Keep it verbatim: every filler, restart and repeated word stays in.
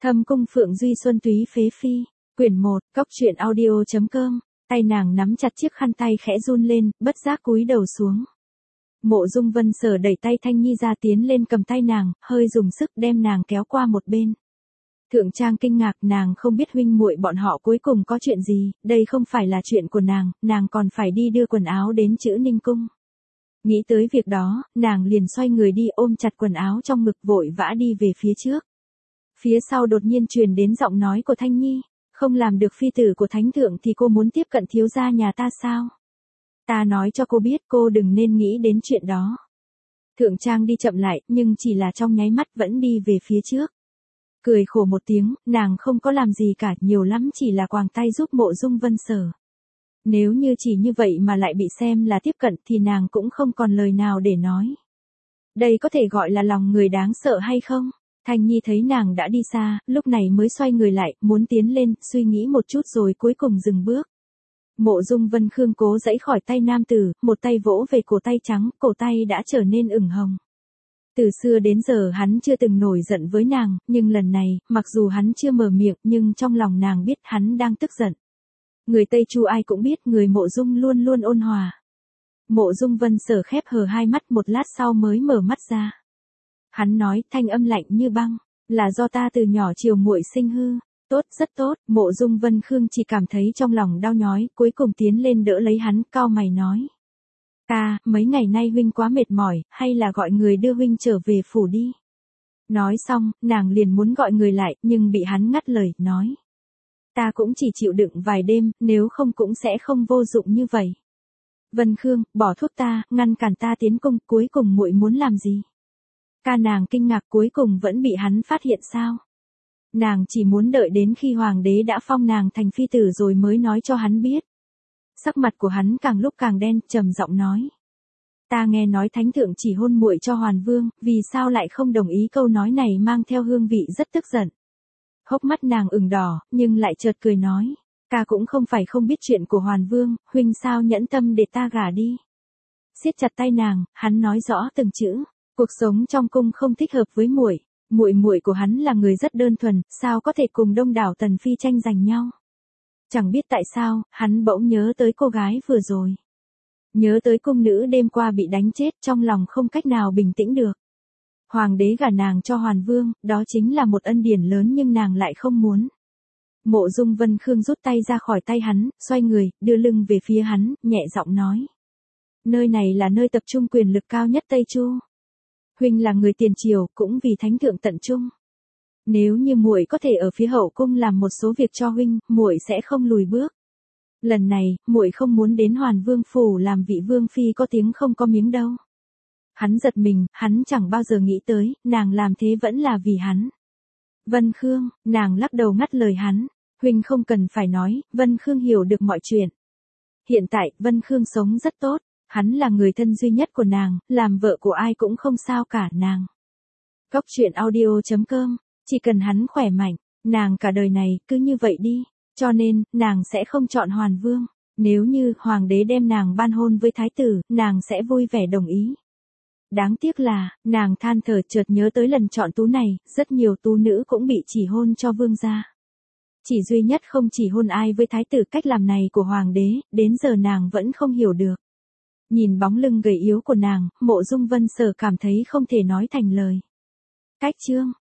Thâm cung Phượng Duy Xuân Túy Phế Phi, quyển một, cốc truyện audio chấm com, tay nàng nắm chặt chiếc khăn tay khẽ run lên, bất giác cúi đầu xuống. Mộ Dung Vân Sở đẩy tay Thanh Nhi ra tiến lên cầm tay nàng, hơi dùng sức đem nàng kéo qua một bên. Thượng Trang kinh ngạc, nàng không biết huynh muội bọn họ cuối cùng có chuyện gì, đây không phải là chuyện của nàng, nàng còn phải đi đưa quần áo đến Chữ Ninh Cung. Nghĩ tới việc đó, nàng liền xoay người đi ôm chặt quần áo trong ngực vội vã đi về phía trước. Phía sau đột nhiên truyền đến giọng nói của Thanh Nhi, không làm được phi tử của thánh thượng thì cô muốn tiếp cận thiếu gia nhà ta sao? Ta nói cho cô biết cô đừng nên nghĩ đến chuyện đó. Thượng Trang đi chậm lại, nhưng chỉ là trong nháy mắt vẫn đi về phía trước. Cười khổ một tiếng, nàng không có làm gì cả, nhiều lắm chỉ là quàng tay giúp Mộ Dung Vân Sở. Nếu như chỉ như vậy mà lại bị xem là tiếp cận thì nàng cũng không còn lời nào để nói. Đây có thể gọi là lòng người đáng sợ hay không? Thanh Nhi thấy nàng đã đi xa, lúc này mới xoay người lại, muốn tiến lên, suy nghĩ một chút rồi cuối cùng dừng bước. Mộ Dung Vân Khương cố giãy khỏi tay nam tử, một tay vỗ về cổ tay trắng, cổ tay đã trở nên ửng hồng. Từ xưa đến giờ hắn chưa từng nổi giận với nàng, nhưng lần này, mặc dù hắn chưa mở miệng nhưng trong lòng nàng biết hắn đang tức giận. Người Tây Chu ai cũng biết người Mộ Dung luôn luôn ôn hòa. Mộ Dung Vân Sở khép hờ hai mắt một lát sau mới mở mắt ra. Hắn nói, thanh âm lạnh như băng, là do ta từ nhỏ chiều muội sinh hư. Tốt, rất tốt. Mộ Dung Vân Khương chỉ cảm thấy trong lòng đau nhói, cuối cùng tiến lên đỡ lấy hắn, cau mày nói. Ta, mấy ngày nay huynh quá mệt mỏi, hay là gọi người đưa huynh trở về phủ đi. Nói xong, nàng liền muốn gọi người lại, nhưng bị hắn ngắt lời, nói. Ta cũng chỉ chịu đựng vài đêm, nếu không cũng sẽ không vô dụng như vậy. Vân Khương, bỏ thuốc ta, ngăn cản ta tiến cung, cuối cùng muội muốn làm gì? Ca nàng kinh ngạc, cuối cùng vẫn bị hắn phát hiện sao? Nàng chỉ muốn đợi đến khi hoàng đế đã phong nàng thành phi tử rồi mới nói cho hắn biết. Sắc mặt của hắn càng lúc càng đen, trầm giọng nói. Ta nghe nói thánh thượng chỉ hôn muội cho Hoàn Vương, vì sao lại không đồng ý? Câu nói này mang theo hương vị rất tức giận. Hốc mắt nàng ửng đỏ, nhưng lại chợt cười nói. Ca cũng không phải không biết chuyện của Hoàn Vương, huynh sao nhẫn tâm để ta gả đi. Siết chặt tay nàng, hắn nói rõ từng chữ. Cuộc sống trong cung không thích hợp với muội. Muội muội của hắn là người rất đơn thuần, sao có thể cùng đông đảo tần phi tranh giành nhau. Chẳng biết tại sao, hắn bỗng nhớ tới cô gái vừa rồi. Nhớ tới cung nữ đêm qua bị đánh chết, trong lòng không cách nào bình tĩnh được. Hoàng đế gả nàng cho Hoàn Vương, đó chính là một ân điển lớn nhưng nàng lại không muốn. Mộ Dung Vân Khương rút tay ra khỏi tay hắn, xoay người, đưa lưng về phía hắn, nhẹ giọng nói. Nơi này là nơi tập trung quyền lực cao nhất Tây Chu. Huynh là người tiền triều, cũng vì thánh thượng tận trung. Nếu như muội có thể ở phía hậu cung làm một số việc cho huynh, muội sẽ không lùi bước. Lần này, muội không muốn đến Hoàn Vương phủ làm vị vương phi có tiếng không có miếng đâu. Hắn giật mình, hắn chẳng bao giờ nghĩ tới, nàng làm thế vẫn là vì hắn. Vân Khương, nàng lắc đầu ngắt lời hắn. Huynh không cần phải nói, Vân Khương hiểu được mọi chuyện. Hiện tại, Vân Khương sống rất tốt. Hắn là người thân duy nhất của nàng, làm vợ của ai cũng không sao cả nàng. Cốc truyện audio chấm com, chỉ cần hắn khỏe mạnh, nàng cả đời này cứ như vậy đi, cho nên, nàng sẽ không chọn Hoàn Vương. Nếu như hoàng đế đem nàng ban hôn với thái tử, nàng sẽ vui vẻ đồng ý. Đáng tiếc là, nàng than thở chợt nhớ tới lần chọn tú này, rất nhiều tú nữ cũng bị chỉ hôn cho vương gia. Chỉ duy nhất không chỉ hôn ai với thái tử. Cách làm này của hoàng đế, đến giờ nàng vẫn không hiểu được. Nhìn bóng lưng gầy yếu của nàng, Mộ Dung Vân Sở cảm thấy không thể nói thành lời. Cách chương